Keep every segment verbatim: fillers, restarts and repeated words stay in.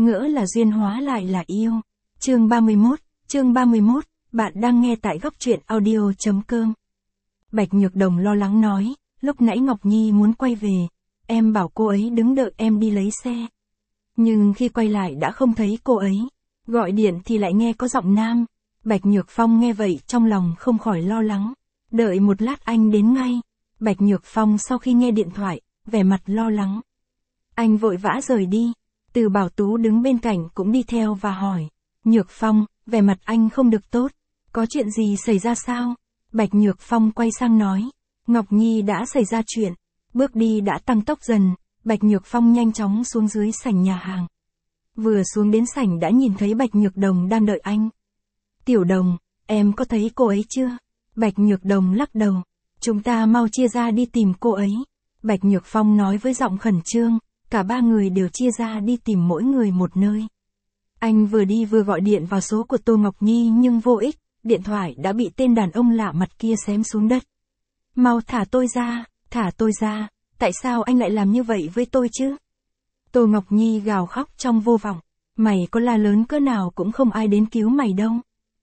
ngỡ là duyên hóa lại là yêu. Chương ba mươi mốt, chương ba mươi mốt, bạn đang nghe tại góc truyện audio chấm com. Bạch Nhược Đồng lo lắng nói, lúc nãy Ngọc Nhi muốn quay về, em bảo cô ấy đứng đợi em đi lấy xe. Nhưng khi quay lại đã không thấy cô ấy, gọi điện thì lại nghe có giọng nam. Bạch Nhược Phong nghe vậy trong lòng không khỏi lo lắng, đợi một lát anh đến ngay. Bạch Nhược Phong sau khi nghe điện thoại, vẻ mặt lo lắng. Anh vội vã rời đi, Từ Bảo Tú đứng bên cạnh cũng đi theo và hỏi, Nhược Phong, vẻ mặt anh không được tốt, có chuyện gì xảy ra sao? Bạch Nhược Phong quay sang nói, Ngọc Nhi đã xảy ra chuyện, bước đi đã tăng tốc dần. Bạch Nhược Phong nhanh chóng xuống dưới sảnh nhà hàng. Vừa xuống đến sảnh đã nhìn thấy Bạch Nhược Đồng đang đợi anh. Tiểu Đồng, em có thấy cô ấy chưa? Bạch Nhược Đồng lắc đầu, chúng ta mau chia ra đi tìm cô ấy. Bạch Nhược Phong nói với giọng khẩn trương, cả ba người đều chia ra đi tìm mỗi người một nơi. Anh vừa đi vừa gọi điện vào số của Tô Ngọc Nhi nhưng vô ích, điện thoại đã bị tên đàn ông lạ mặt kia xém xuống đất. Mau thả tôi ra, thả tôi ra, tại sao anh lại làm như vậy với tôi chứ? Tô Ngọc Nhi gào khóc trong vô vọng, mày có la lớn cỡ nào cũng không ai đến cứu mày đâu.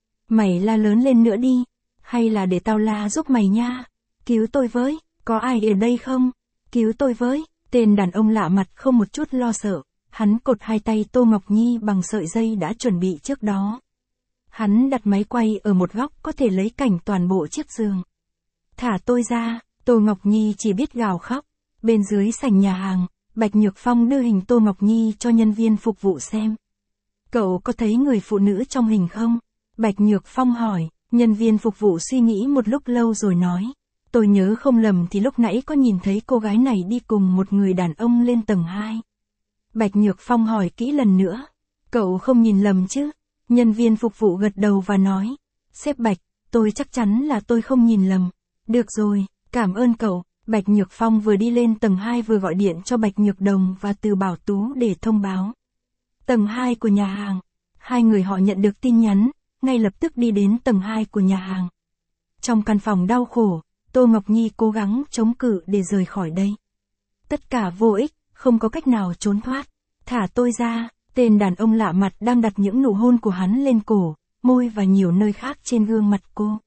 Mày la lớn lên nữa đi, hay là để tao la giúp mày nha. Cứu tôi với, có ai ở đây không? Cứu tôi với. Tên đàn ông lạ mặt không một chút lo sợ, hắn cột hai tay Tô Ngọc Nhi bằng sợi dây đã chuẩn bị trước đó. Hắn đặt máy quay ở một góc có thể lấy cảnh toàn bộ chiếc giường. Thả tôi ra, Tô Ngọc Nhi chỉ biết gào khóc. Bên dưới sảnh nhà hàng, Bạch Nhược Phong đưa hình Tô Ngọc Nhi cho nhân viên phục vụ xem. Cậu có thấy người phụ nữ trong hình không? Bạch Nhược Phong hỏi, nhân viên phục vụ suy nghĩ một lúc lâu rồi nói. Tôi nhớ không lầm thì lúc nãy có nhìn thấy cô gái này đi cùng một người đàn ông lên tầng hai. Bạch Nhược Phong hỏi kỹ lần nữa. Cậu không nhìn lầm chứ? Nhân viên phục vụ gật đầu và nói. Sếp Bạch, tôi chắc chắn là tôi không nhìn lầm. Được rồi, cảm ơn cậu. Bạch Nhược Phong vừa đi lên tầng hai vừa gọi điện cho Bạch Nhược Đồng và Từ Bảo Tú để thông báo. Tầng hai của nhà hàng. Hai người họ nhận được tin nhắn, ngay lập tức đi đến tầng hai của nhà hàng. Trong căn phòng đau khổ, Tô Ngọc Nhi cố gắng chống cự để rời khỏi đây. Tất cả vô ích, không có cách nào trốn thoát. Thả tôi ra, tên đàn ông lạ mặt đang đặt những nụ hôn của hắn lên cổ, môi và nhiều nơi khác trên gương mặt cô.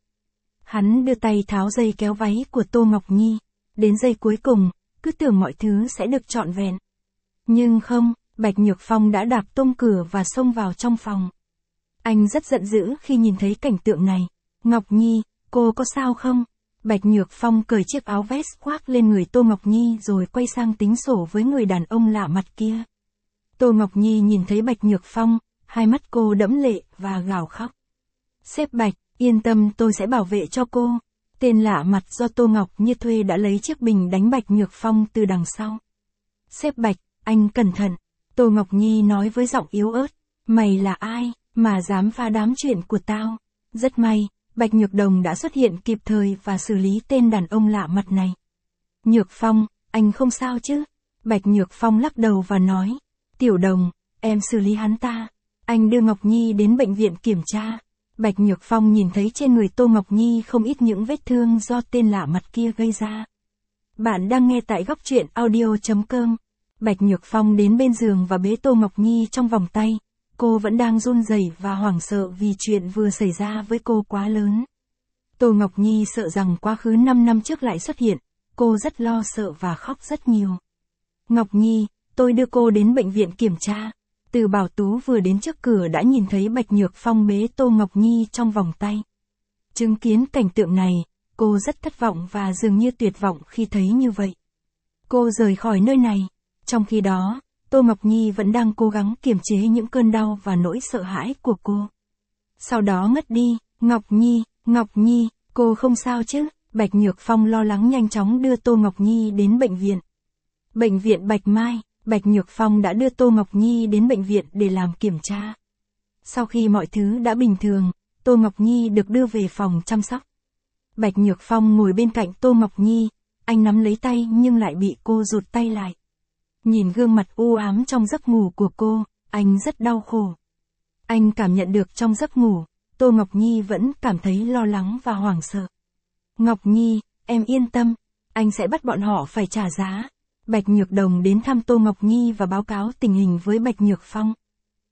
Hắn đưa tay tháo dây kéo váy của Tô Ngọc Nhi. Đến giây cuối cùng, cứ tưởng mọi thứ sẽ được trọn vẹn. Nhưng không, Bạch Nhược Phong đã đạp tung cửa và xông vào trong phòng. Anh rất giận dữ khi nhìn thấy cảnh tượng này. Ngọc Nhi, cô có sao không? Bạch Nhược Phong cởi chiếc áo vest khoác lên người Tô Ngọc Nhi rồi quay sang tính sổ với người đàn ông lạ mặt kia. Tô Ngọc Nhi nhìn thấy Bạch Nhược Phong, hai mắt cô đẫm lệ và gào khóc. Sếp Bạch, yên tâm tôi sẽ bảo vệ cho cô. Tên lạ mặt do Tô Ngọc Nhi thuê đã lấy chiếc bình đánh Bạch Nhược Phong từ đằng sau. Sếp Bạch, anh cẩn thận. Tô Ngọc Nhi nói với giọng yếu ớt. Mày là ai, mà dám phá đám chuyện của tao? Rất may, Bạch Nhược Đồng đã xuất hiện kịp thời và xử lý tên đàn ông lạ mặt này. Nhược Phong, anh không sao chứ? Bạch Nhược Phong lắc đầu và nói. Tiểu Đồng, em xử lý hắn ta. Anh đưa Ngọc Nhi đến bệnh viện kiểm tra. Bạch Nhược Phong nhìn thấy trên người Tô Ngọc Nhi không ít những vết thương do tên lạ mặt kia gây ra. Bạn đang nghe tại góc truyện audio chấm com. Bạch Nhược Phong đến bên giường và bế Tô Ngọc Nhi trong vòng tay. Cô vẫn đang run rẩy và hoảng sợ vì chuyện vừa xảy ra với cô quá lớn. Tô Ngọc Nhi sợ rằng quá khứ năm năm trước lại xuất hiện. Cô rất lo sợ và khóc rất nhiều. Ngọc Nhi, tôi đưa cô đến bệnh viện kiểm tra. Từ Bảo Tú vừa đến trước cửa đã nhìn thấy Bạch Nhược Phong bế Tô Ngọc Nhi trong vòng tay. Chứng kiến cảnh tượng này, cô rất thất vọng và dường như tuyệt vọng khi thấy như vậy. Cô rời khỏi nơi này. Trong khi đó, Tô Ngọc Nhi vẫn đang cố gắng kiềm chế những cơn đau và nỗi sợ hãi của cô. Sau đó ngất đi. Ngọc Nhi, Ngọc Nhi, cô không sao chứ? Bạch Nhược Phong lo lắng nhanh chóng đưa Tô Ngọc Nhi đến bệnh viện. Bệnh viện Bạch Mai. Bạch Nhược Phong đã đưa Tô Ngọc Nhi đến bệnh viện để làm kiểm tra. Sau khi mọi thứ đã bình thường, Tô Ngọc Nhi được đưa về phòng chăm sóc. Bạch Nhược Phong ngồi bên cạnh Tô Ngọc Nhi, anh nắm lấy tay nhưng lại bị cô rụt tay lại. Nhìn gương mặt u ám trong giấc ngủ của cô, anh rất đau khổ. Anh cảm nhận được trong giấc ngủ, Tô Ngọc Nhi vẫn cảm thấy lo lắng và hoảng sợ. Ngọc Nhi, em yên tâm, anh sẽ bắt bọn họ phải trả giá. Bạch Nhược Đồng đến thăm Tô Ngọc Nhi và báo cáo tình hình với Bạch Nhược Phong.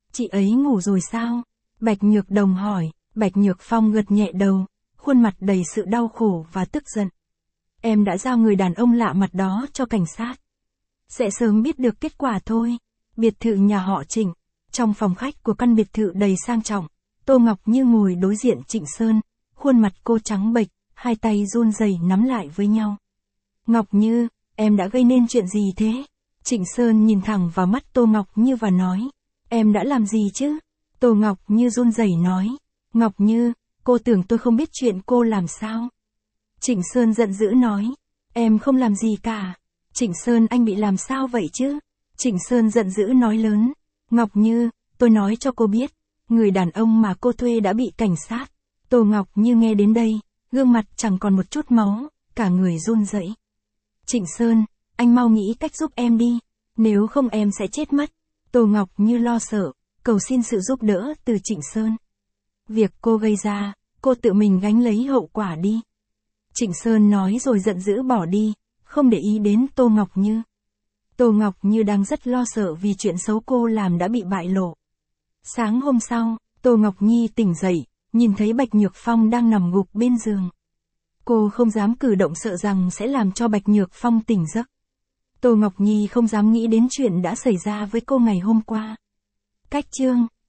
Chị ấy ngủ rồi sao? Bạch Nhược Đồng hỏi. Bạch Nhược Phong gật nhẹ đầu, khuôn mặt đầy sự đau khổ và tức giận. Em đã giao người đàn ông lạ mặt đó cho cảnh sát. Sẽ sớm biết được kết quả thôi. Biệt thự nhà họ Trịnh. Trong phòng khách của căn biệt thự đầy sang trọng, Tô Ngọc Như ngồi đối diện Trịnh Sơn, khuôn mặt cô trắng bệch, hai tay run rẩy nắm lại với nhau. Ngọc Như, em đã gây nên chuyện gì thế? Trịnh Sơn nhìn thẳng vào mắt Tô Ngọc Như và nói. Em đã làm gì chứ? Tô Ngọc Như run rẩy nói. Ngọc Như, cô tưởng tôi không biết chuyện cô làm sao? Trịnh Sơn giận dữ nói. Em không làm gì cả. Trịnh Sơn, anh bị làm sao vậy chứ? Trịnh Sơn giận dữ nói lớn. Ngọc Như, tôi nói cho cô biết, người đàn ông mà cô thuê đã bị cảnh sát. Tô Ngọc Như nghe đến đây, gương mặt chẳng còn một chút máu, cả người run rẩy. Trịnh Sơn, anh mau nghĩ cách giúp em đi, nếu không em sẽ chết mất. Tô Ngọc Như lo sợ, cầu xin sự giúp đỡ từ Trịnh Sơn. Việc cô gây ra, cô tự mình gánh lấy hậu quả đi. Trịnh Sơn nói rồi giận dữ bỏ đi, không để ý đến Tô Ngọc Như. Tô Ngọc Như đang rất lo sợ vì chuyện xấu cô làm đã bị bại lộ. Sáng hôm sau, Tô Ngọc Nhi tỉnh dậy, nhìn thấy Bạch Nhược Phong đang nằm gục bên giường. Cô không dám cử động sợ rằng sẽ làm cho Bạch Nhược Phong tỉnh giấc. Tô Ngọc Nhi không dám nghĩ đến chuyện đã xảy ra với cô ngày hôm qua. Cách chương